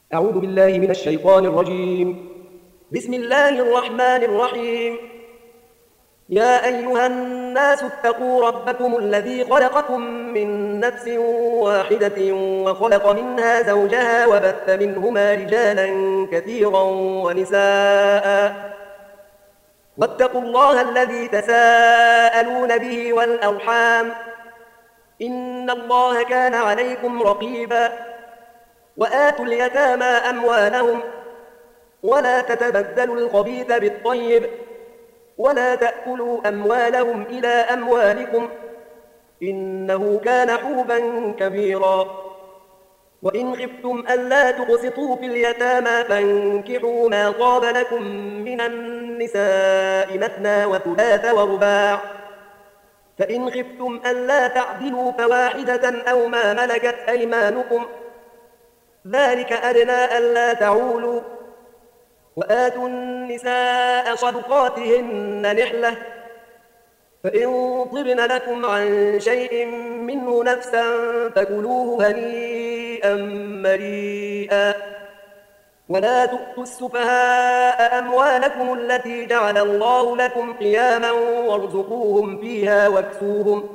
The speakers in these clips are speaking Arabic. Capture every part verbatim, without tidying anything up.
أعوذ بالله من الشيطان الرجيم. بسم الله الرحمن الرحيم. يا أيها الناس اتقوا ربكم الذي خلقكم من نفس واحدة وخلق منها زوجها وبث منهما رجالا كثيرا ونساء واتقوا الله الذي تساءلون به والأرحام إن الله كان عليكم رقيبا. وآتوا اليتامى أموالهم ولا تتبدلوا الخبيث بالطيب ولا تأكلوا أموالهم إلى أموالكم إنه كان حوبا كبيرا. وإن خفتم ألا تقسطوا في اليتامى فانكحوا ما طاب لكم من النساء مثنى وثلاث ورباع، فإن خفتم ألا تعدلوا فواحدة أو ما ملكت أيمانكم ذلك أدنى ألا تعولوا. وآتوا النساء صدقاتهن نحلة، فإن طبن لكم عن شيء منه نفسا فكلوه هنيئا مريئا. ولا تؤتوا السفهاء أموالكم التي جعل الله لكم قياما وارزقوهم فيها واكسوهم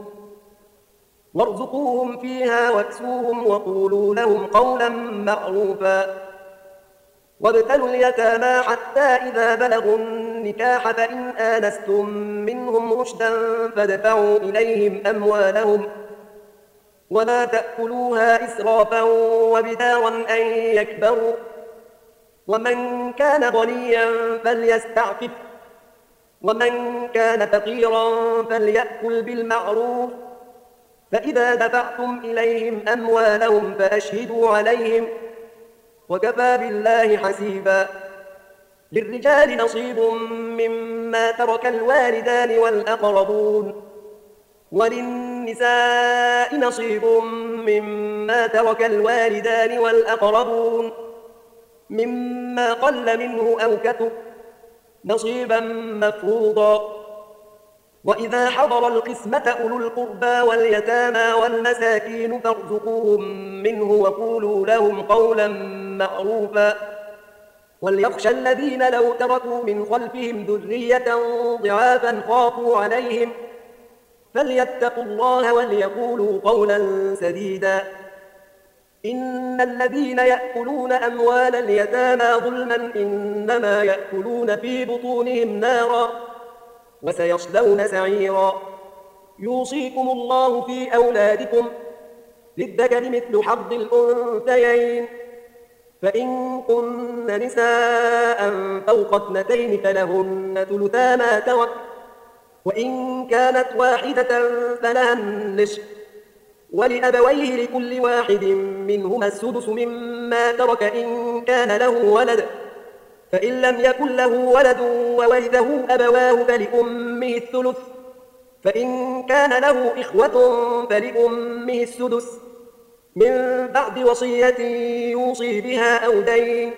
وارزقوهم فيها واكسوهم وقولوا لهم قولا معروفا. وابتلوا اليتامى حتى إذا بلغوا النكاح فإن آنستم منهم رشدا فادفعوا إليهم أموالهم ولا تأكلوها إسرافا وبدارا أن يكبروا. ومن كان غنيا فليستعفف ومن كان فقيرا فليأكل بالمعروف. فإذا دفعتم إليهم أموالهم فأشهدوا عليهم وكفى بالله حسيبا. للرجال نصيب مما ترك الوالدان والأقربون وللنساء نصيب مما ترك الوالدان والأقربون مما قل منه أو كثر نصيبا مفروضا. وإذا حضر القسمة أولو القربى واليتامى والمساكين فارزقوهم منه وقولوا لهم قولا معروفا. وليخشى الذين لو تركوا من خلفهم ذرية ضعافا خافوا عليهم فليتقوا الله وليقولوا قولا سديدا. إن الذين يأكلون أموال اليتامى ظلما إنما يأكلون في بطونهم نارا وسيصلون سعيرا. يوصيكم الله في أولادكم للذكر مثل حظ الأنثيين، فإن كن نساء فوق اثنتين فلهن ثلثا ما ترك، وإن كانت واحدة فلها النصف، ولأبويه لكل واحد منهما السدس مما ترك إن كان له ولد، فإن لم يكن له ولد وورثه أبواه فلأمه الثلث، فإن كان له إخوة فلأمه السدس من بعد وصية يوصي بها أو دين.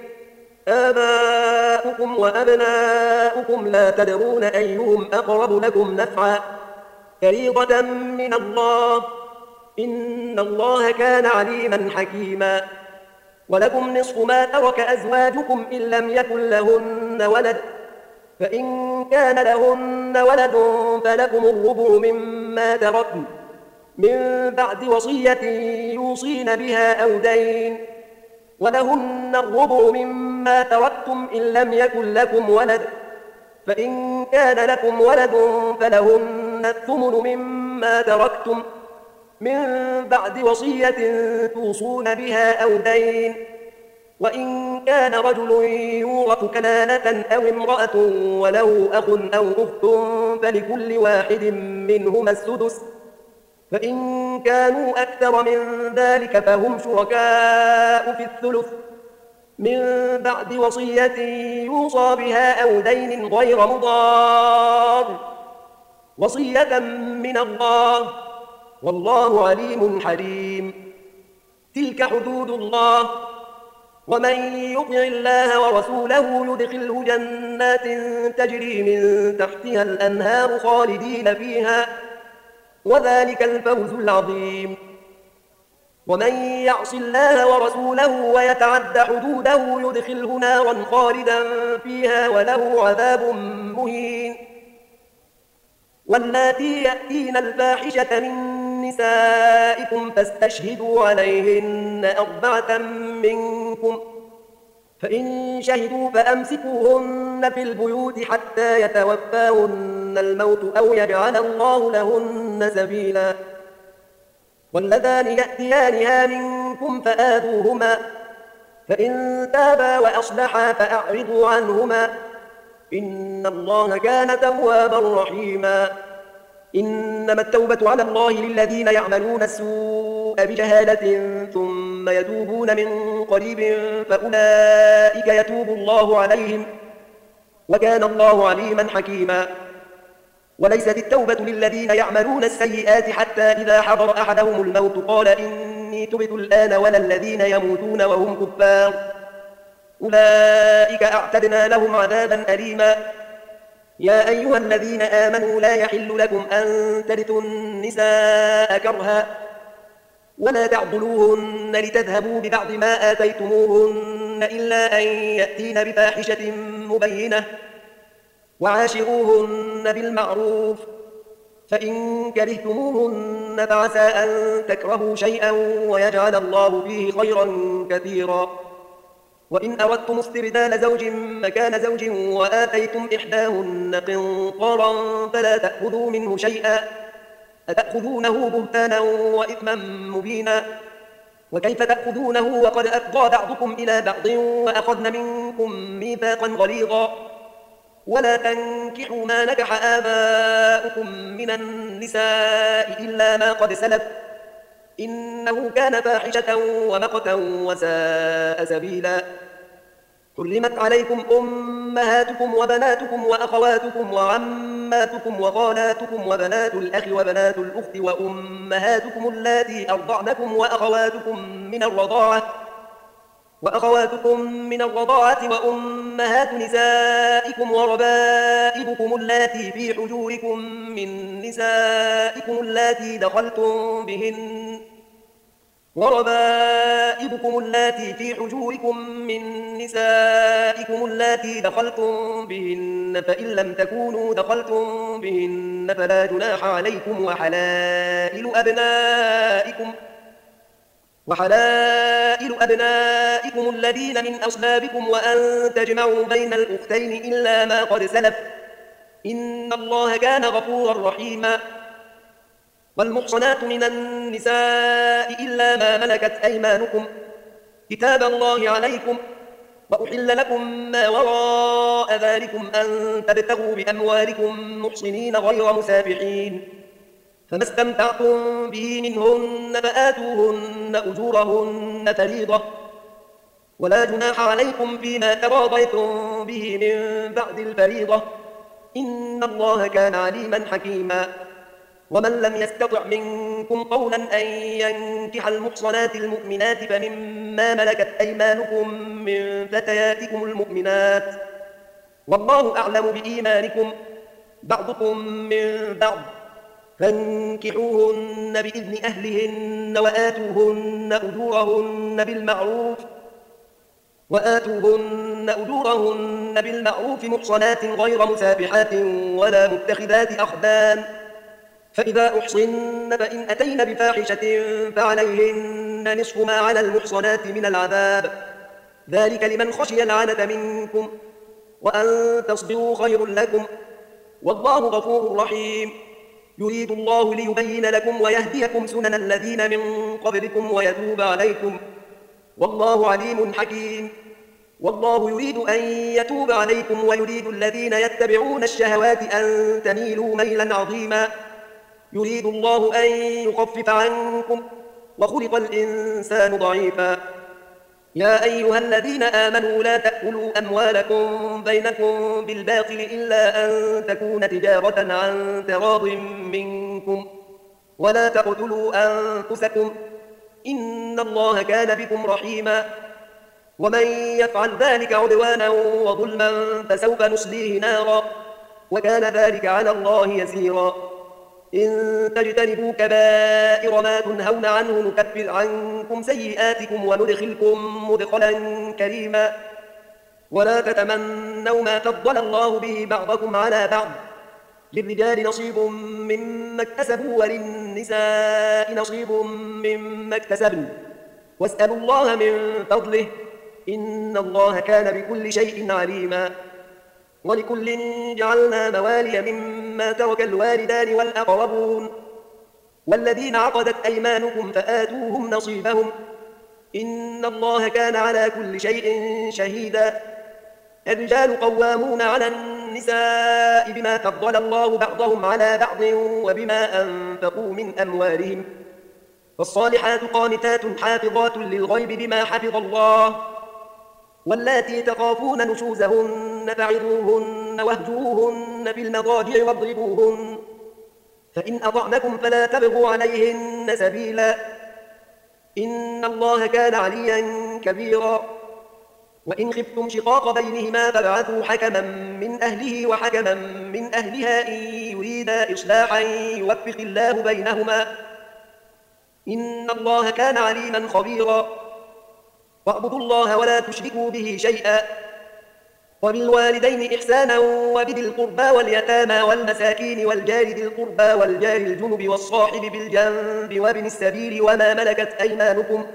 آباؤكم وأبناؤكم لا تدرون أيهم أقرب لكم نفعا فريضة من الله إن الله كان عليما حكيما. ولكم نصف ما ترك أزواجكم إن لم يكن لهن ولد، فإن كان لهن ولد فلكم الربع مما تركن من بعد وصية يوصين بها أو دين. ولهن الربع مما تركتم إن لم يكن لكم ولد، فإن كان لكم ولد فلهن الثمن مما تركتم من بعد وصية توصون بها أو دين. وإن كان رجل يورث كلالة أو امرأة وله أخ أو أخت فلكل واحد منهما السدس، فإن كانوا أكثر من ذلك فهم شركاء في الثلث من بعد وصية يوصى بها أو دين غير مضار، وصية من الله والله عليم حليم. تلك حدود الله، ومن يطع الله ورسوله يدخله جنات تجري من تحتها الأنهار خالدين فيها وذلك الفوز العظيم. ومن يعص الله ورسوله ويتعد حدوده يدخله نارا خالدا فيها وله عذاب مهين. واللاتي يأتين الفاحشة من نسائكم فاستشهدوا عليهن أربعة منكم، فإن شهدوا فأمسكوهن في البيوت حتى يتوفاهن الموت أو يجعل الله لهن سبيلا. واللذان يأتيانها منكم فآذوهما، فإن تابا وأصلحا فأعرضوا عنهما، إن الله كان توابا رحيما. إنما التوبة على الله للذين يعملون السوء بجهالة ثم يتوبون من قريب فأولئك يتوب الله عليهم، وكان الله عليما حكيما. وليست التوبة للذين يعملون السيئات حتى إذا حضر أحدهم الموت قال إني تبت الآن ولا الذين يموتون وهم كفار، أولئك أعتدنا لهم عذابا أليما. يا أيها الذين آمنوا لا يحل لكم أن ترثوا النساء كرها ولا تعضلوهن لتذهبوا ببعض ما آتيتموهن إلا أن يأتين بفاحشة مبينة، وعاشروهن بالمعروف، فإن كرهتموهن فعسى أن تكرهوا شيئا ويجعل الله فيه خيرا كثيرا. وإن أردتم استبدال زوج مكان زوج وآتيتم إحداهن قنطارا فلا تأخذوا منه شيئا، أتأخذونه بهتانا وإثما مبينا، وكيف تأخذونه وقد أفضى بعضكم إلى بعض وأخذن منكم ميثاقا غليظا. ولا تنكحوا ما نكح آباؤكم من النساء إلا ما قد سلف، إنه كان فاحشة ومقتا وساء سبيلا. حرمت عليكم أمهاتكم وبناتكم وأخواتكم وعماتكم وخالاتكم وبنات الأخ وبنات الأخت وأمهاتكم اللاتي أرضعنكم وأخواتكم من الرضاعة وأخواتكم من الرضاعة وأمهات نسائكم وربائبكم اللاتي في حجوركم من نسائكم اللاتي دخلتم بهن وربائبكم اللاتي في حجوركم من نسائكم اللاتي دخلتم بهن، فإن لم تكونوا دخلتم بهن فلا جناح عليكم، وحلائل أبنائكم وحلائل أبنائكم الذين من أصلابكم وأن تجمعوا بين الأختين إلا ما قد سلف، إن الله كان غفورا رحيما. والمحصنات من النساء إلا ما ملكت أيمانكم، كتاب الله عليكم، وأحل لكم ما وراء ذلكم أن تبتغوا بأموالكم محصنين غير مسافحين، فما استمتعتم به منهن فآتوهن أجورهن فريضة، ولا جناح عليكم فيما تراضيتم به من بعد الفريضة، إن الله كان عليما حكيما. ومن لم يستطع منكم قولا أن ينكح المحصنات المؤمنات فمما ملكت أيمانكم من فتياتكم المؤمنات، والله أعلم بإيمانكم، بعضكم من بعض، فانكحوهن بإذن أهلهن وآتوهن أجورهن بالمعروف وآتوهن أجورهن بالمعروف محصنات غير مسافحات ولا متخذات أخدان، فإذا أحصن فإن أتين بفاحشة فعليهن نصف ما على المحصنات من العذاب، ذلك لمن خشي العنة منكم، وأن تصبروا خير لكم، والله غفور رحيم. يريد الله ليبين لكم ويهديكم سنن الذين من قبلكم ويتوب عليكم، والله عليم حكيم. والله يريد أن يتوب عليكم ويريد الذين يتبعون الشهوات أن تميلوا ميلا عظيما. يريد الله أن يخفف عنكم، وخلق الإنسان ضعيفا. يا أيها الذين آمنوا لا تأكلوا أموالكم بينكم بالباطل إلا أن تكون تجارة عن تراض منكم، ولا تقتلوا أنفسكم، إن الله كان بكم رحيما. ومن يفعل ذلك عدوانا وظلما فسوف نصليه نارا، وكان ذلك على الله يسيرا. إن تجتنبوا كبائر ما تنهون عنه نكفر عنكم سيئاتكم وندخلكم مدخلا كريما ولا تتمنوا ما فضل الله به بعضكم على بعض للرجال نصيب مما اكتسبوا وللنساء نصيب مما اكتسبن واسألوا الله من فضله إن الله كان بكل شيء عليما ولكل جعلنا موالي مما ترك الوالدان والأقربون والذين عقدت أيمانكم فآتوهم نصيبهم إن الله كان على كل شيء شهيدا الرجال قوامون على النساء بما فضل الله بعضهم على بعض وبما أنفقوا من أموالهم فالصالحات قانتات حافظات للغيب بما حفظ الله واللاتي تخافون نشوزهن فعظوهن واهجروهن في المضاجع واضربوهن فإن أطعنكم فلا تبغوا عليهن سبيلا إن الله كان عليا كبيرا وإن خفتم شقاق بينهما فابعثوا حكما من أهله وحكما من أهلها إن يريدا إصلاحا يوفق الله بينهما إن الله كان عليما خبيرا واعبدوا الله ولا تشركوا به شيئا وبالوالدين إحسانا وبذي القربى واليتامى والمساكين والجار ذي القربى والجار الجنب والصاحب بالجنب وابن السبيل وما ملكت أيمانكم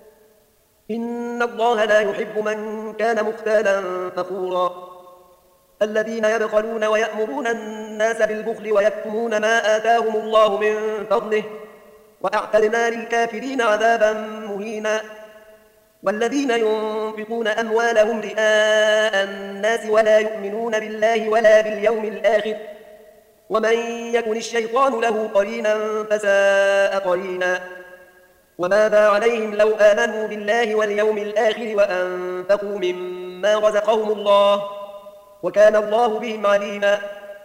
إن الله لا يحب من كان مختالا فخورا الذين يبخلون ويأمرون الناس بالبخل ويكتمون ما آتاهم الله من فضله وأعتدنا للكافرين عذابا مهينا والذين ينفقون أموالهم رئاء الناس ولا يؤمنون بالله ولا باليوم الآخر ومن يكن الشيطان له قرينا فساء قرينا وماذا عليهم لو آمنوا بالله واليوم الآخر وأنفقوا مما رزقهم الله وكان الله بهم عليما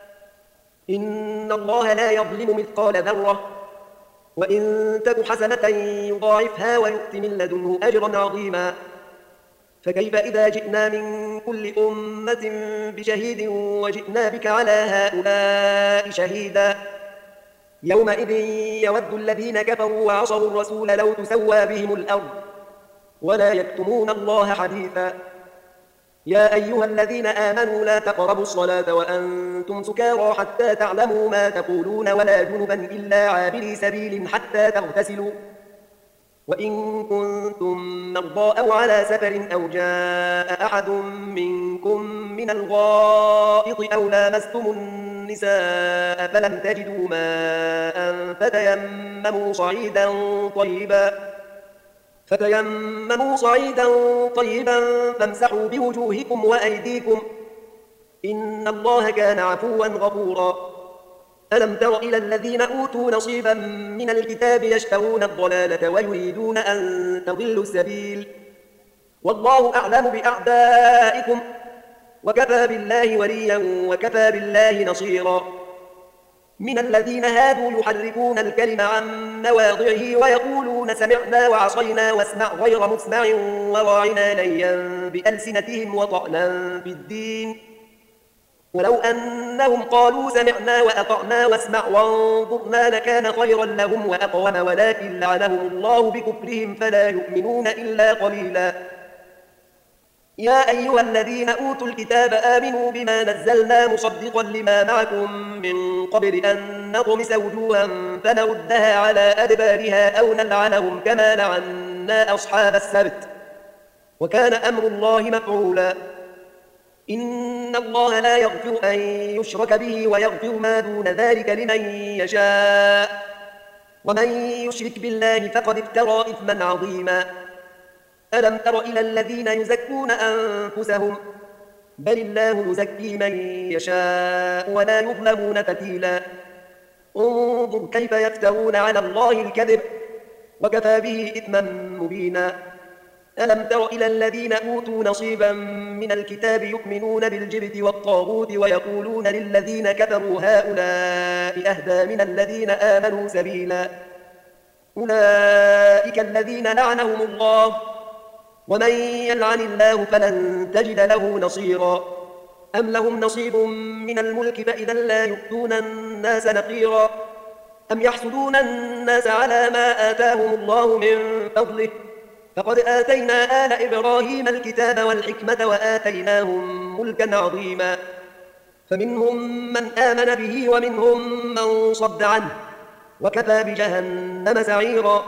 إن الله لا يظلم مثقال ذرة وإن تك حسنة يضاعفها ويؤت من لدنه أجرا عظيما فكيف إذا جئنا من كل أمة بشهيد وجئنا بك على هؤلاء شهيدا يومئذ يود الذين كفروا وعصوا الرسول لو تسوى بهم الأرض ولا يكتمون الله حديثا يا أيها الذين آمنوا لا تقربوا الصلاة وأنتم سكارى حتى تعلموا ما تقولون ولا جنبا إلا عابري سبيل حتى تغتسلوا وإن كنتم مرضى أو على سفر أو جاء أحد منكم من الغائط أو لامستم النساء فلم تجدوا ماء فتيمموا صعيدا طيبا فتيمموا صعيدا طيبا فامسحوا بوجوهكم وأيديكم إن الله كان عفوا غفورا ألم تر إلى الذين أوتوا نصيبا من الكتاب يشترون الضلالة ويريدون أن تضلوا السبيل والله أعلم بأعدائكم وكفى بالله وليا وكفى بالله نصيرا من الذين هادوا يحرفون الكلم عن مواضعه ويقولون سمعنا وعصينا واسمع غير مسمع وراعنا ليا بألسنتهم وطعنا في الدين ولو أنهم قالوا سمعنا وأطعنا واسمع وانظرنا لكان خيرا لهم وأقوم ولكن لعنهم الله بكفرهم فلا يؤمنون إلا قليلا يا أيها الذين أوتوا الكتاب آمنوا بما نزلنا مصدقا لما معكم من قبل أن نطمس وجوها فنردها على أدبارها أو نلعنهم كما لعنا أصحاب السبت وكان أمر الله مفعولا إن الله لا يغفر أن يشرك به ويغفر ما دون ذلك لمن يشاء ومن يشرك بالله فقد افترى إثما عظيما ألم تر إلى الذين يزكون أنفسهم بل الله يزكي من يشاء ولا يظلمون فتيلا انظر كيف يفترون على الله الكذب وكفى به إثما مبينا ألم تر إلى الذين أوتوا نصيبا من الكتاب يؤمنون بالجبت والطاغوت ويقولون للذين كفروا هؤلاء أهدى من الذين آمنوا سبيلا أولئك الذين لعنهم الله ومن يلعن الله فلن تجد له نصيرا أم لهم نصيب من الملك فإذا لا يؤتون الناس نقيرا أم يحسدون الناس على ما آتاهم الله من فضله فقد آتينا آل إبراهيم الكتاب والحكمة وآتيناهم ملكا عظيما فمنهم من آمن به ومنهم من صد عنه وكفى بجهنم سعيرا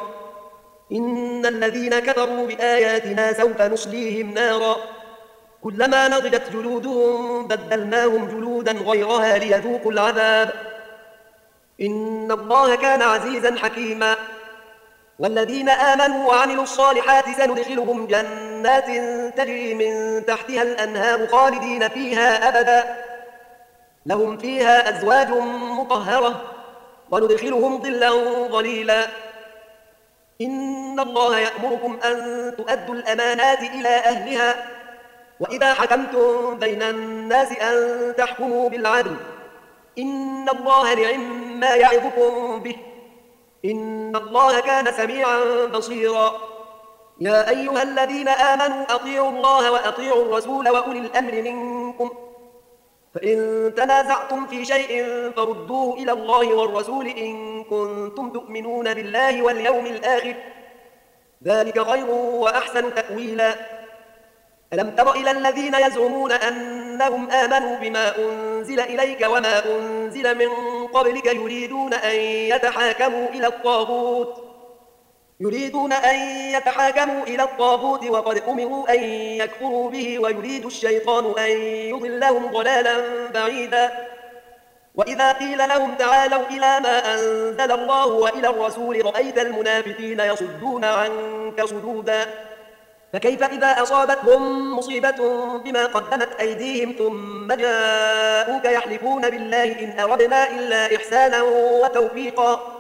إن الذين كفروا بآياتنا سوف نصليهم نارا كلما نضجت جلودهم بدلناهم جلودا غيرها ليذوقوا العذاب إن الله كان عزيزا حكيما والذين آمنوا وعملوا الصالحات سندخلهم جنات تجري من تحتها الأنهار خالدين فيها أبدا لهم فيها أزواج مطهرة وندخلهم ظلا ظليلا إن الله يأمركم أن تؤدوا الأمانات إلى أهلها وإذا حكمتم بين الناس أن تحكموا بالعدل إن الله نعم ما يعظكم به إن الله كان سميعا بصيرا يا أيها الذين آمنوا أطيعوا الله وأطيعوا الرسول وأولي الأمر منكم فإن تنازعتم في شيء فردوه إلى الله والرسول إن كنتم تؤمنون بالله واليوم الآخر ذلك خير وأحسن تأويلا ألم تر إلى الذين يزعمون أنهم آمنوا بما أنزل إليك وما أنزل من قبلك يريدون أن يتحاكموا إلى الطاغوت يريدون أن يتحاكموا إلى الطاغوت وقد أمروا أن يكفروا به ويريد الشيطان أن يضلهم ضلالا بعيدا وإذا قيل لهم تعالوا إلى ما أنزل الله وإلى الرسول رأيت المنافقين يصدون عنك صدودا فكيف إذا أصابتهم مصيبة بما قدمت أيديهم ثم جاءوك يحلفون بالله إن أردنا إلا إحسانا وتوفيقا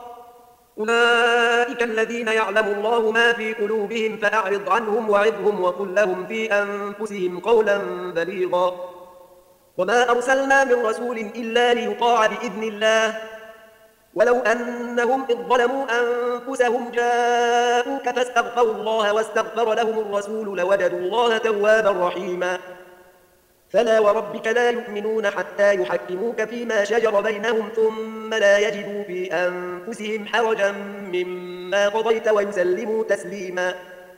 أولئك الذين يعلم الله ما في قلوبهم فأعرض عنهم وعظهم وقل لهم في أنفسهم قولا بليغا وما أرسلنا من رسول إلا ليطاع بإذن الله ولو أنهم إذ ظلموا أنفسهم جاءوك فاستغفروا الله واستغفر لهم الرسول لوجدوا الله توابا رحيما فلا وربك لا يؤمنون حتى يحكموك فيما شجر بينهم ثم لا يجدوا في أنفسهم حرجا مما قضيت ويسلموا تسليما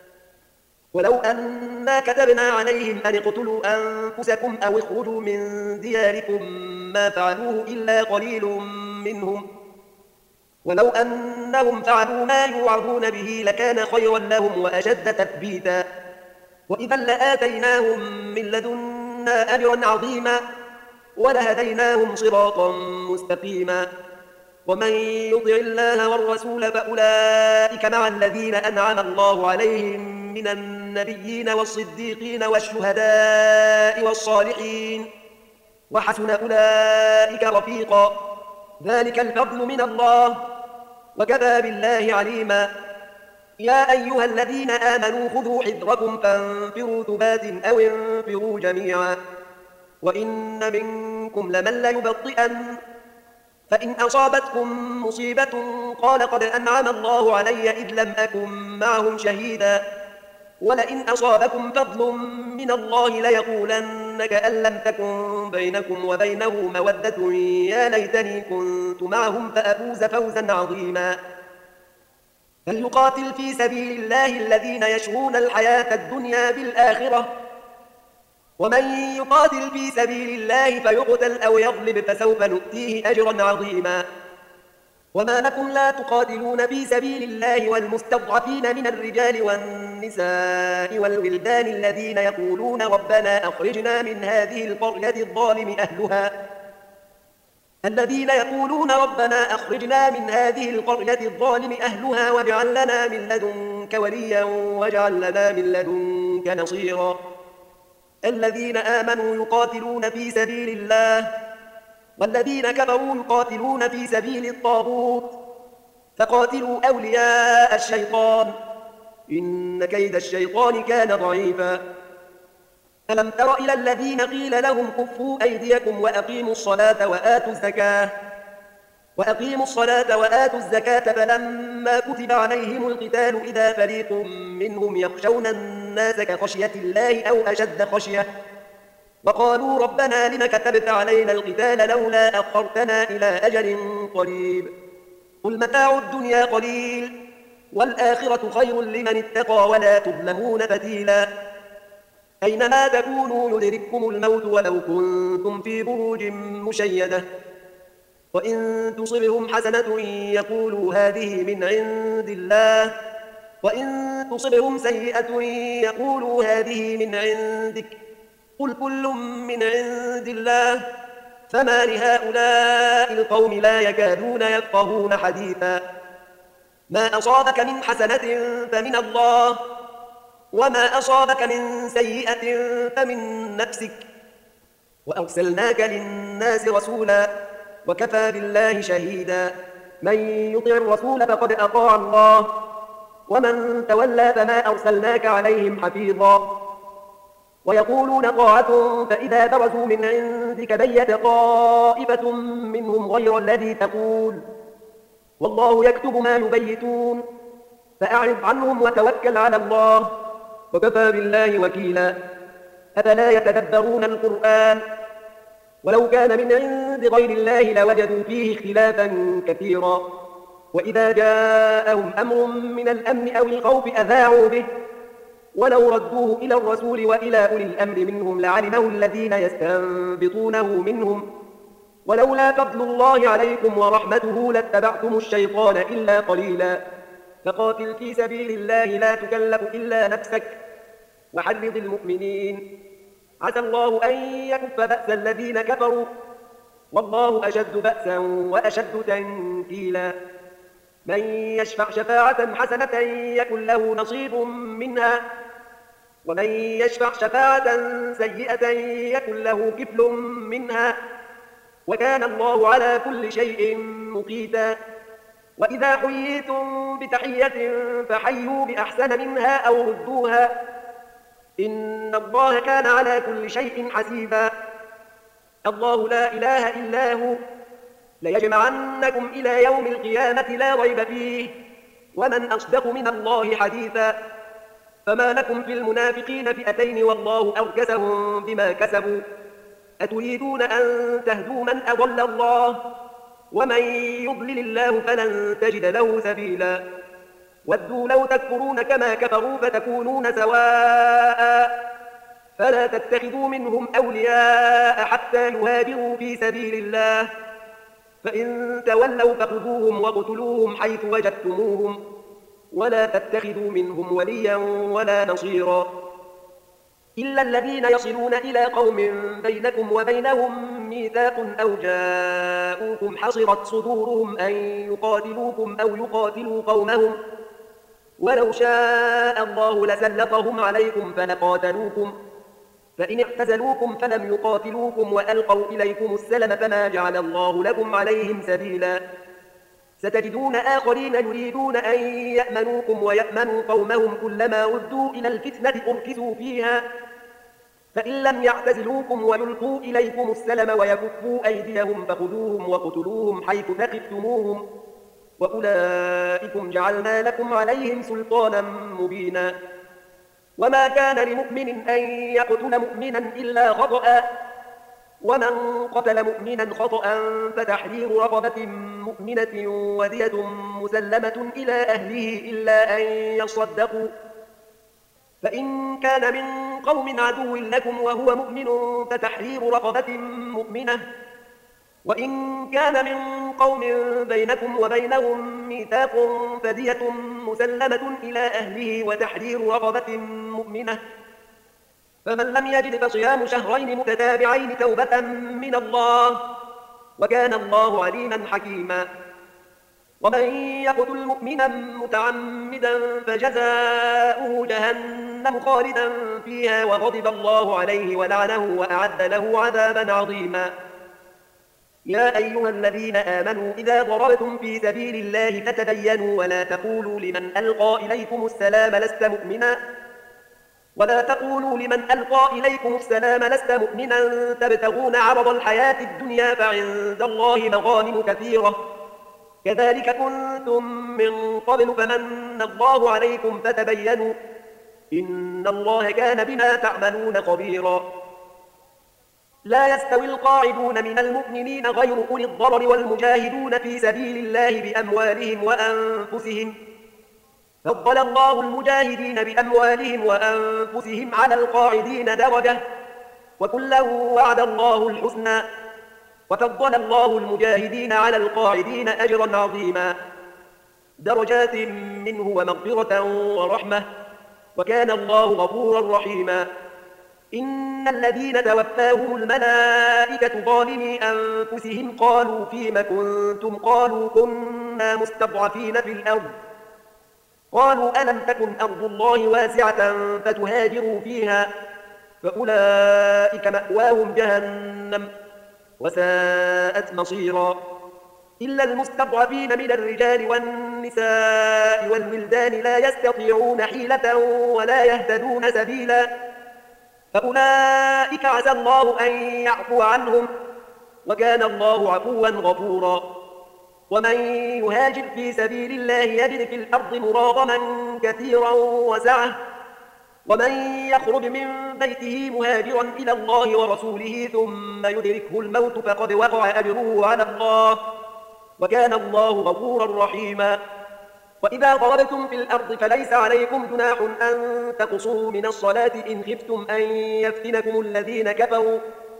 ولو أنا كتبنا عليهم أن اقتلوا أنفسكم أو اخرجوا من دياركم ما فعلوه إلا قليل منهم ولو أنهم فعلوا ما يوعظون به لكان خيرا لهم وأشد تثبيتا وإذا لآتيناهم من لدنا أجرا عظيما ولهديناهم صراطا مستقيما ومن يطع الله والرسول فأولئك مع الذين أنعم الله عليهم من النبيين والصديقين والشهداء والصالحين وحسن أولئك رفيقا ذلك الفضل من الله وكفى بالله عليما يا أيها الذين آمنوا خذوا حذركم فانفروا ثبات أو انفروا جميعا وإن منكم لمن ليبطئن فإن أصابتكم مصيبة قال قد أنعم الله علي إذ لم أكن معهم شهيدا ولئن أصابكم فضل من الله ليقولن كأن لم تكن بينكم وبينه مودة يا ليتني كنت معهم فأفوز فوزا عظيما فليقاتل في سبيل الله الذين يشرون الحياة الدنيا بالآخرة ومن يقاتل في سبيل الله فيقتل أو يغلب فسوف نؤتيه أجرا عظيما وما لكم لا تقاتلون في سبيل الله والمستضعفين من الرجال والنساء والولدان الذين يقولون ربنا أخرجنا من هذه القرية الظالم أهلها الذين يقولون ربنا أخرجنا من هذه القرية الظالم أهلها واجعل لنا من لدنك وليا واجعل لنا من لدنك نصيرا الذين آمنوا يقاتلون في سبيل الله والذين كفروا يقاتلون في سبيل الطاغوت فقاتلوا أولياء الشيطان إن كيد الشيطان كان ضعيفا ألم تر إلى الذين قيل لهم كفوا أيديكم وأقيموا الصلاة وآتوا الزكاة وأقيموا الصلاة وآتوا الزكاة فلما كتب عليهم القتال إذا فريق منهم يخشون الناس كخشية الله أو أشد خشية وقالوا ربنا لم كتبت علينا القتال لولا أخرتنا إلى أجل قريب قل متاع الدنيا قليل والآخرة خير لمن اتقى ولا تظلمون فتيلا أينما تكونوا يدرككم الموت ولو كنتم في بروج مشيدة وإن تصبهم حسنة يقولوا هذه من عند الله وإن تصبهم سيئة يقولوا هذه من عندك قل كل من عند الله فما لهؤلاء القوم لا يكادون يفقهون حديثا ما أصابك من حسنة فمن الله وما أصابك من سيئة فمن نفسك وأرسلناك للناس رسولا وكفى بالله شهيدا من يطع الرسول فقد أطاع الله ومن تولى فما أرسلناك عليهم حفيظا ويقولون طاعة فإذا برزوا من عندك بيت طائفة منهم غير الذي تقول والله يكتب ما يبيتون فأعرض عنهم وتوكل على الله وكفى بالله وكيلا أفلا يتدبرون القرآن ولو كان من عند غير الله لوجدوا فيه اختلافا كثيرا وإذا جاءهم أمر من الأمن أو الخوف أذاعوا به ولو ردوه إلى الرسول وإلى أولي الأمر منهم لعلمه الذين يستنبطونه منهم ولولا فضل الله عليكم ورحمته لاتبعتم الشيطان إلا قليلا فقاتل في سبيل الله لا تكلف إلا نفسك وحرض المؤمنين عسى الله أن يكف بأس الذين كفروا والله أشد بأسا وأشد تنكيلا من يشفع شفاعة حسنة يكن له نصيب منها ومن يشفع شفاعة سيئة يكن له كفل منها وكان الله على كل شيء مقيتا وإذا حييتم بتحية فحيوا بأحسن منها أو ردوها إن الله كان على كل شيء حسيبا الله لا إله إلا هو ليجمعنكم إلى يوم القيامة لا ريب فيه ومن أصدق من الله حديثا فما لكم في المنافقين فئتين والله أركسهم بما كسبوا أتريدون أن تهدوا من أضل الله ومن يضلل الله فلن تجد له سبيلا ودوا لو تكفرون كما كفروا فتكونون سواء فلا تتخذوا منهم أولياء حتى يهاجروا في سبيل الله فإن تولوا فخذوهم واقتلوهم حيث وجدتموهم ولا تتخذوا منهم وليا ولا نصيرا إلا الذين يصلون إلى قوم بينكم وبينهم ميثاق أو جاءوكم حصرت صدورهم أن يقاتلوكم أو يقاتلوا قومهم ولو شاء الله لسلطهم عليكم فلقاتلوكم فإن اعتزلوكم فلم يقاتلوكم وألقوا إليكم السلم فما جعل الله لكم عليهم سبيلا ستجدون آخرين يريدون أن يأمنوكم ويأمنوا قومهم كلما ردوا إلى الفتنة أركسوا فيها فإن لم يعتزلوكم ويلقوا إليكم السلم ويكفوا أيديهم فخذوهم وقتلوهم حيث ثقفتموهم وأولئكم جعلنا لكم عليهم سلطانا مبينا وما كان لمؤمن أن يقتل مؤمنا إلا خطأ ومن قتل مؤمنا خطأ فتحرير رقبة مؤمنة ودية مسلمة إلى أهله إلا أن يصدقوا فإن كان من قوم عدو لكم وهو مؤمن فتحرير رقبة مؤمنة وإن كان من قوم بينكم وبينهم ميثاق فدية مسلمة إلى أهله وتحرير رقبة مؤمنة فمن لم يجد فصيام شهرين متتابعين توبة من الله وكان الله عليما حكيما ومن يقتل مؤمنا متعمدا فجزاؤه جهنم خالدا فيها وغضب الله عليه ولعنه وأعد له عذابا عظيما يا أيها الذين آمنوا إذا ضربتم في سبيل الله فتبينوا ولا تقولوا لمن ألقى إليكم السلام لست مؤمنا ولا تقولوا لمن ألقى إليكم السلام لست مؤمنا تبتغون عرض الحياة الدنيا فعند الله مغانم كثيرة كذلك كنتم من قبل فمن الله عليكم فتبينوا إن الله كان بما تعملون خبيرا لا يستوي القاعدون من المؤمنين غير أولي الضرر والمجاهدون في سبيل الله بأموالهم وأنفسهم، فضل الله المجاهدين بأموالهم وأنفسهم على القاعدين درجة، وكلا وعد الله الحسنى، وفضل الله المجاهدين على القاعدين أجرا عظيما، درجات منه ومغفرة ورحمة، وكان الله غفورا رحيما. إن الذين توفاهم الملائكة ظالمي أنفسهم قالوا فيم كنتم؟ قالوا كنا مستضعفين في الأرض، قالوا ألم تكن أرض الله واسعة فتهاجروا فيها، فأولئك مأواهم جهنم وساءت مصيرا. إلا المستضعفين من الرجال والنساء والولدان لا يستطيعون حيلة ولا يهتدون سبيلا، فأولئك عسى الله أن يعفو عنهم، وكان الله عفوا غفورا. ومن يهاجر في سبيل الله يجد في الأرض مراغما كثيرا وسعة، ومن يخرج من بيته مهاجرا إلى الله ورسوله ثم يدركه الموت فقد وقع أجره على الله، وكان الله غفورا رحيما. وإذا ضربتم في الأرض فليس عليكم جناح أن تقصروا من الصلاة إن خفتم أن يفتنكم الذين كفروا،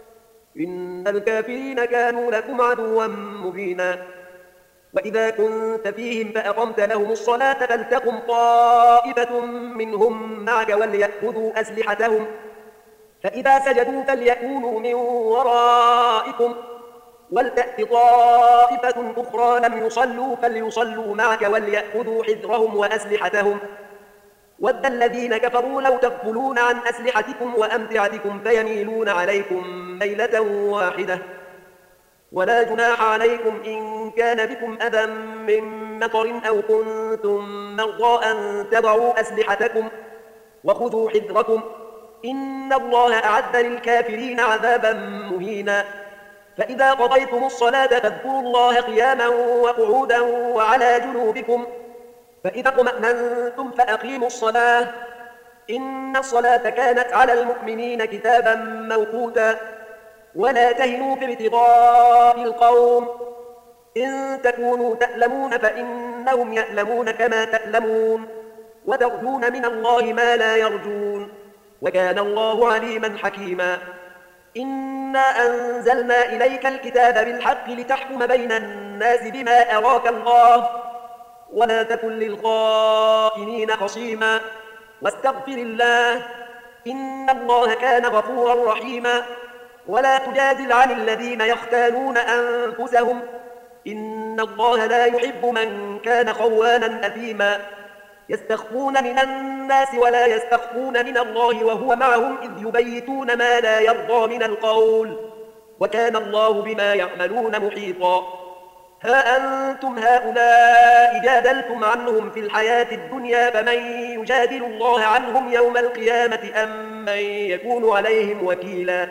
إن الكافرين كانوا لكم عدوا مبينا. وإذا كنت فيهم فأقمت لهم الصلاة فلتقم طائفة منهم معك وليأخذوا أسلحتهم، فإذا سجدوا فليكونوا من ورائكم، ولتأت طائفة أخرى لم يصلوا فليصلوا معك وليأخذوا حذرهم وأسلحتهم، ود الذين كفروا لو تغفلون عن أسلحتكم وأمتعتكم فيميلون عليكم ميلة واحدة. ولا جناح عليكم إن كان بكم أذى من مطر أو كنتم مرضى أن تضعوا أسلحتكم وخذوا حذركم، إن الله أعد للكافرين عذابا مهينا. فإذا قضيتم الصلاة فاذكروا الله قياما وقعودا وعلى جنوبكم، فإذا اطمأننتم فأقيموا الصلاة، إن الصلاة كانت على المؤمنين كتابا موقوتا. ولا تهنوا في ابتغاء القوم، إن تكونوا تألمون فإنهم يألمون كما تألمون، وترجون من الله ما لا يرجون، وكان الله عليما حكيما. إنا أنزلنا إليك الكتاب بالحق لتحكم بين الناس بما أراك الله، ولا تكن للخائنين خصيما، واستغفر الله، إن الله كان غفورا رحيما. ولا تجادل عن الذين يختانون أنفسهم، إن الله لا يحب من كان خوانا أثيما. يستخفون من الناس ولا يستخفون من الله وهو معهم إذ يبيتون ما لا يرضى من القول، وكان الله بما يعملون محيطا. ها أنتم هؤلاء جادلتم عنهم في الحياة الدنيا، فمن يجادل الله عنهم يوم القيامة أم من يكون عليهم وكيلا.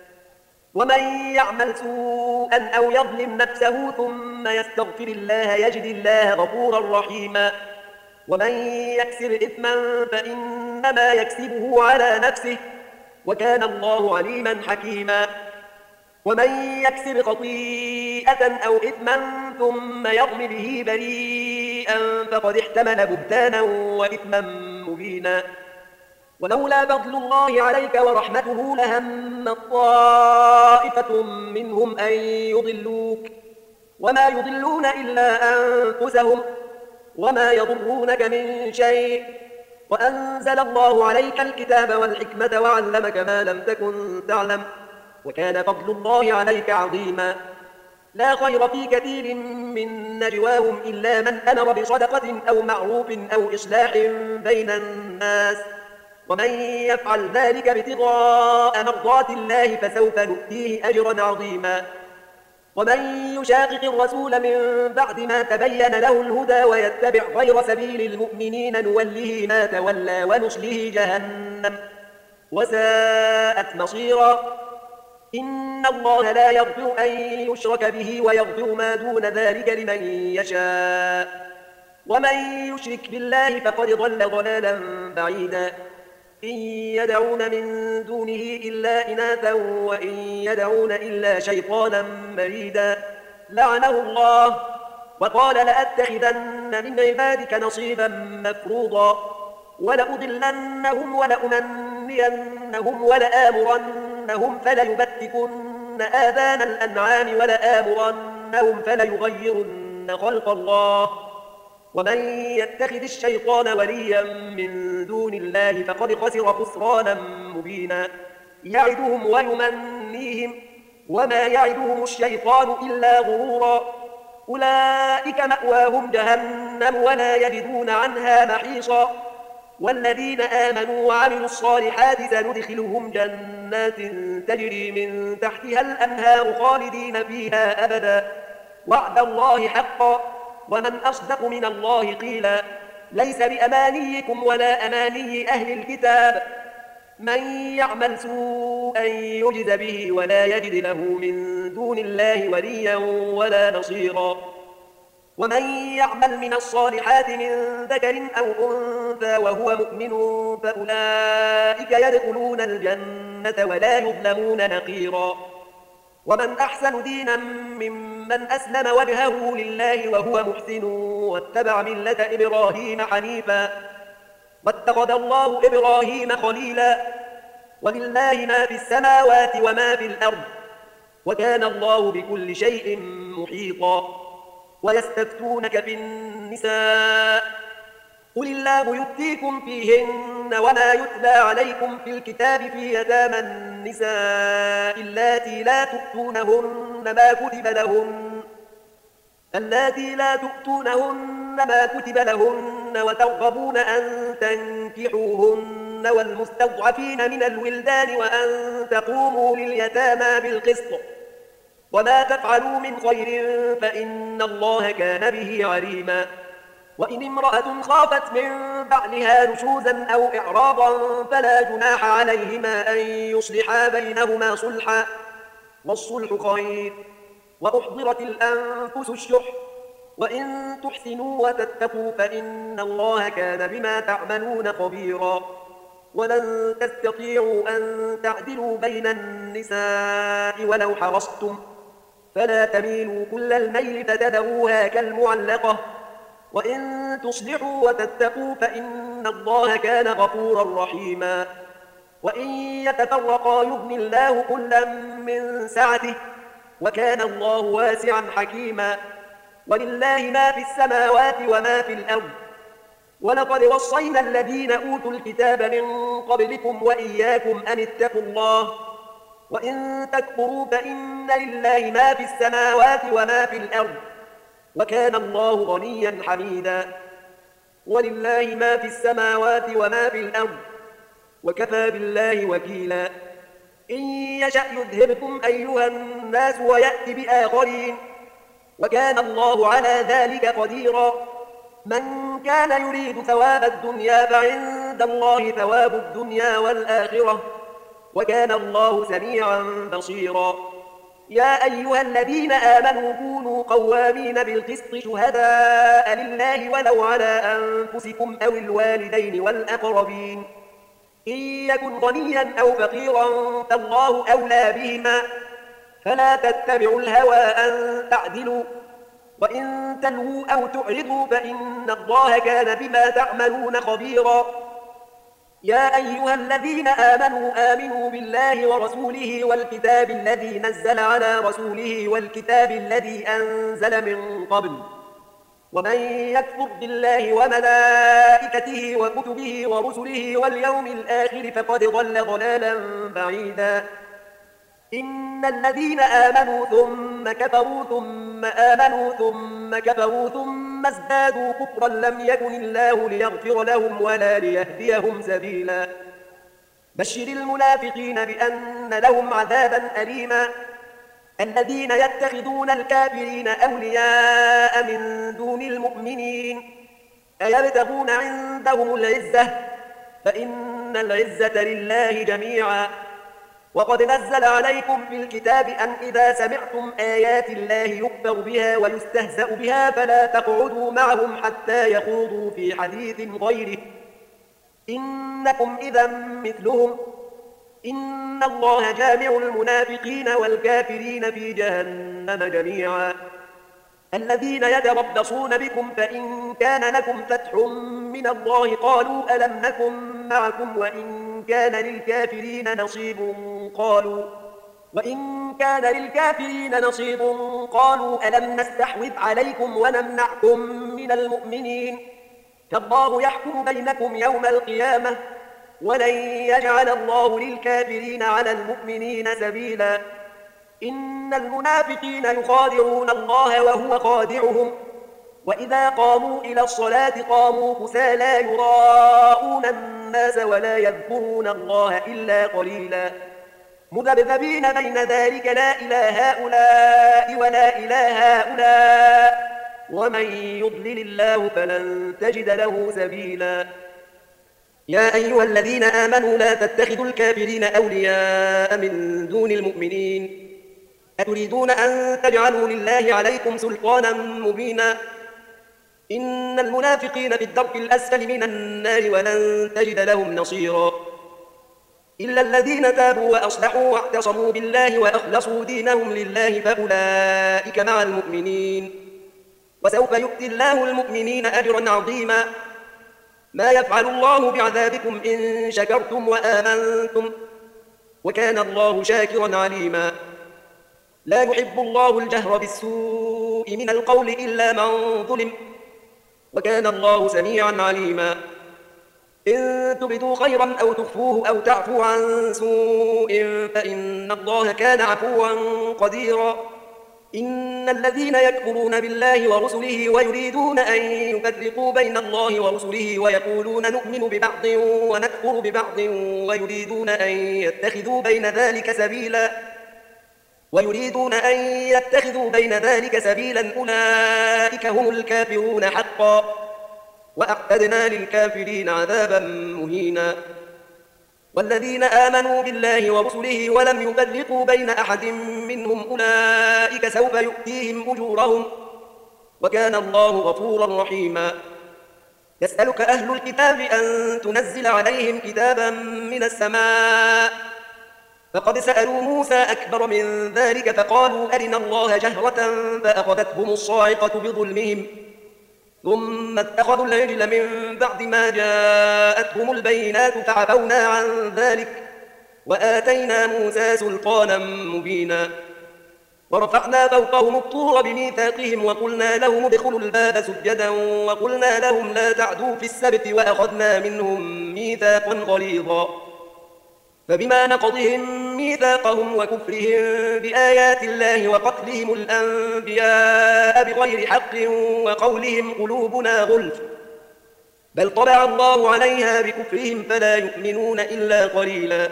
ومن يعمل سوءا أو يظلم نفسه ثم يستغفر الله يجد الله غفورا رحيما. ومن يكسب إثما فإنما يكسبه على نفسه، وكان الله عليما حكيما. ومن يكسب خطيئة أو إثما ثم يرم به بريئا فقد احتمل بهتانا وإثما مبينا. ولولا فضل الله عليك ورحمته لهم طائفة منهم أن يضلوك، وما يضلون إلا أنفسهم، وما يضرونك من شيء، وأنزل الله عليك الكتاب والحكمة وعلمك ما لم تكن تعلم، وكان فضل الله عليك عظيما. لا خير في كثير من نجواهم إلا من أمر بصدقة أو معروف أو إصلاح بين الناس، ومن يفعل ذلك ابتغاء مرضات الله فسوف نؤتيه أجرا عظيما. ومن يشاقق الرسول من بعد ما تبين له الهدى ويتبع غير سبيل المؤمنين نوله ما تولى ونصله جهنم وساءت مصيرا. إن الله لا يغفر أن يشرك به ويغفر ما دون ذلك لمن يشاء، ومن يشرك بالله فقد ضل ضلالا بعيدا. إن يدعون من دونه إلا إناثا وإن يدعون إلا شيطانا مريدا لعنه الله وقال لأتخذن من عبادك نصيبا مفروضا ولأضلنهم ولأمنينهم ولآمرنهم فليبتكن آذان الأنعام ولآمرنهم فليغيرن خلق الله ومن يتخذ الشيطان وليا من دون الله فقد خسر خسرانا مبينا يعدهم ويمنيهم وما يعدهم الشيطان إلا غرورا أولئك مأواهم جهنم ولا يجدون عنها محيصا والذين آمنوا وعملوا الصالحات سندخلهم جنات تجري من تحتها الأنهار خالدين فيها أبدا وعد الله حقا ومن أصدق من الله قيلا ليس بأمانيكم ولا أماني أهل الكتاب من يعمل سوءا يجز به ولا يجد له من دون الله وليا ولا نصيرا ومن يعمل من الصالحات من ذكر أو أنثى وهو مؤمن فأولئك يدخلون الجنة ولا يظلمون نقيرا ومن أحسن دينا ممن أسلم وجهه لله وهو محسن واتبع ملة إبراهيم حنيفا واتخذ الله إبراهيم خليلا ولله ما في السماوات وما في الأرض وكان الله بكل شيء محيطا ويستفتونك في النساء قل الله يفتيكم فيهن وما يتلى عليكم في الكتاب في يتامى النساء اللاتي لا تؤتونهن ما كتب لهن اللاتي لا تؤتونهن ما كتب لهن وترغبون أن تنكحوهن والمستضعفين من الولدان وأن تقوموا لليتامى بالقسط وما تفعلوا من خير فإن الله كان به عليما وإن امرأة خافت من بعلها نشوزا أو إعراضا فلا جناح عليهما أن يصلحا بينهما صلحا والصلح خير وأحضرت الأنفس الشح وإن تحسنوا وتتقوا فإن الله كان بما تعملون خبيرا ولن تستطيعوا أن تعدلوا بين النساء ولو حرصتم فلا تميلوا كل الميل فتذروها كالمعلقة وإن تصلحوا وتتقوا فإن الله كان غفورا رحيما وإن يتفرقا يغني الله كلا من سعته وكان الله واسعا حكيما ولله ما في السماوات وما في الأرض ولقد وصينا الذين أوتوا الكتاب من قبلكم وإياكم أن اتقوا الله وإن تكفروا فإن لله ما في السماوات وما في الأرض وكان الله غنيا حميدا ولله ما في السماوات وما في الأرض وكفى بالله وكيلا إن يشأ يذهبكم أيها الناس ويأتي بآخرين وكان الله على ذلك قديرا من كان يريد ثواب الدنيا فعند الله ثواب الدنيا والآخرة وكان الله سميعا بصيرا يا أيها الذين آمنوا كونوا قوامين بالقسط شهداء لله ولو على أنفسكم أو الوالدين والأقربين إن يكن غنيا أو فقيرا فالله أولى بهما فلا تتبعوا الهوى أن تعدلوا وإن تلووا أو تعرضوا فإن الله كان بما تعملون خبيرا يا أيها الذين آمنوا آمنوا بالله ورسوله والكتاب الذي نزل على رسوله والكتاب الذي أنزل من قبل ومن يكفر بالله وملائكته وكتبه ورسله واليوم الآخر فقد ضل ضلالا بعيدا إن الذين آمنوا ثم كفروا ثم آمنوا ثم كفروا ثم ازدادوا كفرا لم يكن الله ليغفر لهم ولا ليهديهم سبيلا بشر المنافقين بأن لهم عذابا أليما الذين يتخذون الكافرين أولياء من دون المؤمنين أيبتغون عندهم العزة فإن العزة لله جميعا وقد نزل عليكم في الكتاب أن إذا سمعتم آيات الله يكفر بها ويستهزأ بها فلا تقعدوا معهم حتى يخوضوا في حديث غيره إنكم إذا مثلهم إن الله جامع المنافقين والكافرين في جهنم جميعا الذين يتربصون بكم فإن كان لكم فتح من الله قالوا ألم نكن معكم وإن كان للكافرين نصيب قالوا وإن كان للكافرين نصيب قالوا ألم نستحوذ عليكم ونمنعكم من المؤمنين فالله يحكم بينكم يوم القيامة ولن يجعل الله للكافرين على المؤمنين سبيلا إن المنافقين يخادعون الله وهو خادعهم وإذا قاموا إلى الصلاة قاموا كسالى يراءون الناس ولا يذكرون الله إلا قليلا مذبذبين بين ذلك لا إلى هؤلاء ولا إلى هؤلاء ومن يضلل الله فلن تجد له سبيلا يا أيها الذين آمنوا لا تتخذوا الكافرين أولياء من دون المؤمنين أتريدون أن تجعلوا لله عليكم سلطانا مبينا إن المنافقين في الدرك الأسفل من النار ولن تجد لهم نصيرا إلا الذين تابوا وأصلحوا واعتصموا بالله وأخلصوا دينهم لله فأولئك مع المؤمنين وسوف يؤتي الله المؤمنين أجرا عظيما ما يفعل الله بعذابكم إن شكرتم وآمنتم وكان الله شاكرا عليما لا يحب الله الجهر بالسوء من القول إلا من ظلم وكان الله سميعا عليما إن تبدوا خيرا أو تخفوه أو تعفوا عن سوء فإن الله كان عفوا قديرا إن الذين يكفرون بالله ورسله ويريدون أن يفرقوا بين الله ورسله ويقولون نؤمن ببعض ونكفر ببعض ويريدون أن يتخذوا بين ذلك سبيلا ويريدون أن يتخذوا بين ذلك سبيلا أولئك هم الكافرون حقا وأعتدنا للكافرين عذابا مهينا والذين آمنوا بالله ورسله ولم يفرقوا بين أحد منهم أولئك سوف يؤتيهم أجورهم وكان الله غفورا رحيما يسألك أهل الكتاب أن تنزل عليهم كتابا من السماء فقد سألوا موسى أكبر من ذلك فقالوا أرنا الله جهرة فأخذتهم الصاعقة بظلمهم ثم اتخذوا العجل من بعد ما جاءتهم البينات فعفونا عن ذلك وآتينا موسى سلطانا مبينا ورفعنا فوقهم الطور بميثاقهم وقلنا لهم ادخلوا الباب سجدا وقلنا لهم لا تعدوا في السبت وأخذنا منهم ميثاقا غليظا فبما نقضهم ميثاقهم وكفرهم بآيات الله وقتلهم الأنبياء بغير حق وقولهم قلوبنا غلف بل طبع الله عليها بكفرهم فلا يؤمنون إلا قليلا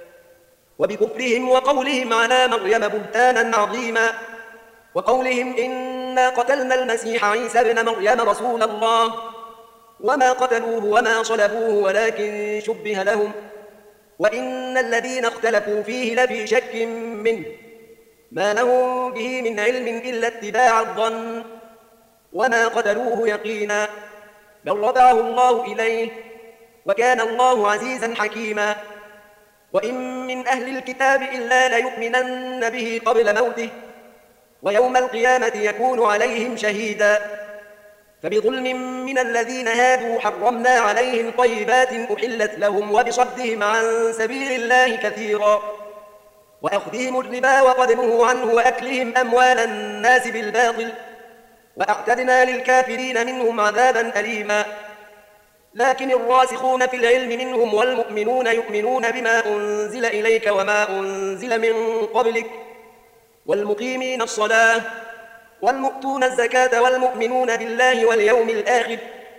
وبكفرهم وقولهم على مريم بهتانا عظيما وقولهم إنا قتلنا المسيح عيسى ابن مريم رسول الله وما قتلوه وما صلبوه ولكن شبه لهم وإن الذين اختلفوا فيه لفي شك منه ما لهم به من علم إلا اتباع الظن وما قتلوه يقينا بل رفعه الله إليه وكان الله عزيزا حكيما وإن من أهل الكتاب إلا ليؤمنن به قبل موته ويوم القيامة يكون عليهم شهيدا فبظلم من الذين هادوا حرمنا عليهم طيبات أحلت لهم وبصدهم عن سبيل الله كثيرا وأخذهم الربا وقد نهوا عنه وأكلهم أموال الناس بالباطل وأعتدنا للكافرين منهم عذابا أليما لكن الراسخون في العلم منهم والمؤمنون يؤمنون بما أنزل إليك وما أنزل من قبلك والمقيمين الصلاة والمؤتون الزكاة والمؤمنون بالله واليوم الآخر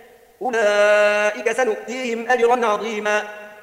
أولئك سنؤتيهم أجرا عظيما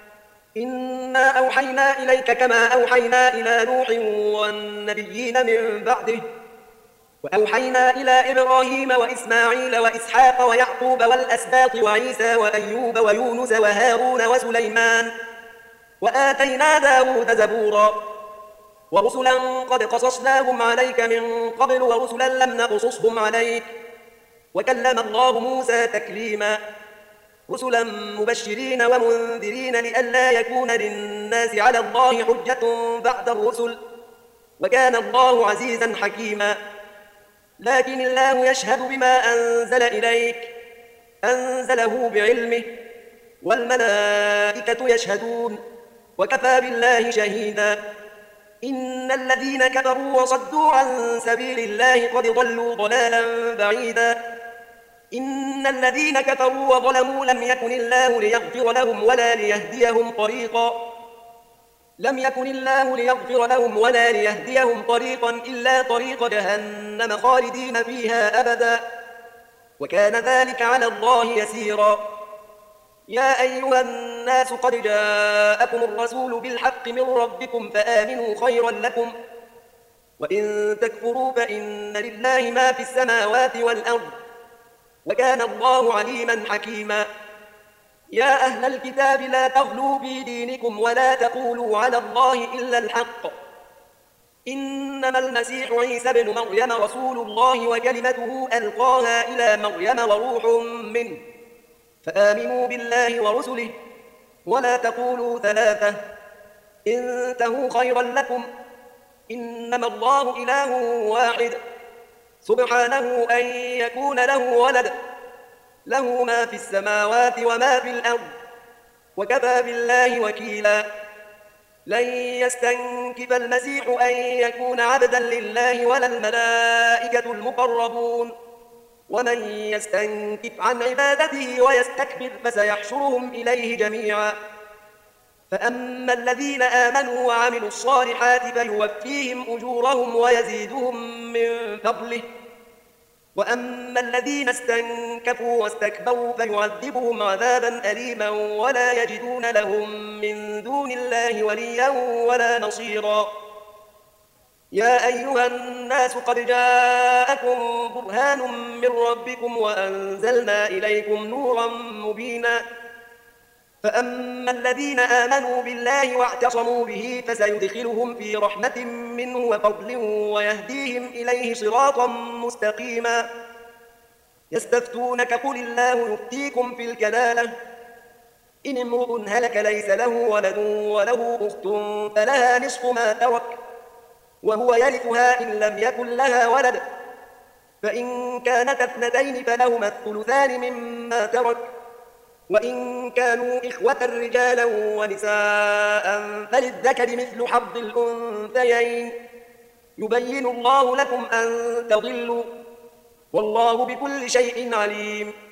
إنا أوحينا إليك كما أوحينا إلى نوح والنبيين من بعده وأوحينا إلى إبراهيم وإسماعيل وإسحاق ويعقوب والأسباط وعيسى وأيوب ويونس وهارون وسليمان وآتينا داود زبورا ورسلا قد قصصناهم عليك من قبل ورسلا لم نقصصهم عليك وكلم الله موسى تكليما رسلا مبشرين ومنذرين لئلا يكون للناس على الله حجة بعد الرسل، وكان الله عزيزا حكيما. لكن الله يشهد بما أنزل إليك أنزله بعلمه، والملائكة يشهدون، وكفى بالله شهيدا. إن الذين كفروا وصدوا عن سبيل الله قد ضلوا ضلالا بعيدا. إن الذين كفروا وظلموا لم يكن الله ليغفر لهم ولا ليهديهم طريقا لم يكن الله ليغفر لهم ولا ليهديهم طريقا إلا طريق جهنم خالدين فيها أبدا، وكان ذلك على الله يسيرا. يا أيها الناس قد جاءكم الرسول بالحق من ربكم فآمنوا خيرا لكم، وإن تكفروا فإن لله ما في السماوات والأرض، وكان الله عليما حكيما. يا أهل الكتاب لا تغلوا في دينكم ولا تقولوا على الله إلا الحق، إنما المسيح عيسى بن مريم رسول الله وكلمته ألقاها إلى مريم وروح منه، فآمنوا بالله ورسله، ولا تقولوا ثلاثة، انتهوا خيرا لكم، إنما الله إله واحد سبحانه أن يكون له ولد، له ما في السماوات وما في الأرض، وكفى بالله وكيلا. لن يستنكف المسيح أن يكون عبدا لله ولا الملائكة المقربون، ومن يستنكف عن عبادته ويستكبر فسيحشرهم إليه جميعا. فأما الذين آمنوا وعملوا الصالحات فيوفيهم أجورهم ويزيدهم من فضله، وأما الذين استنكفوا واستكبروا فيعذبهم عذابا أليما ولا يجدون لهم من دون الله وليا ولا نصيرا. يا أيها الناس قد جاءكم برهان من ربكم وأنزلنا إليكم نورا مبينا. فأما الذين آمنوا بالله واعتصموا به فسيدخلهم في رحمة منه وفضل ويهديهم إليه صراطا مستقيما. يستفتونك قل الله يفتيكم في الكلالة، إن امرؤ هلك ليس له ولد وله أخت فلها نصف ما ترك وهو يرثها إن لم يكن لها ولد، فإن كانت اثنتين فلهما الثلثان مما ترك، وإن كانوا إخوة رجالا ونساء فللذكر مثل حظ الأنثيين، يبين الله لكم أن تضلوا، والله بكل شيء عليم.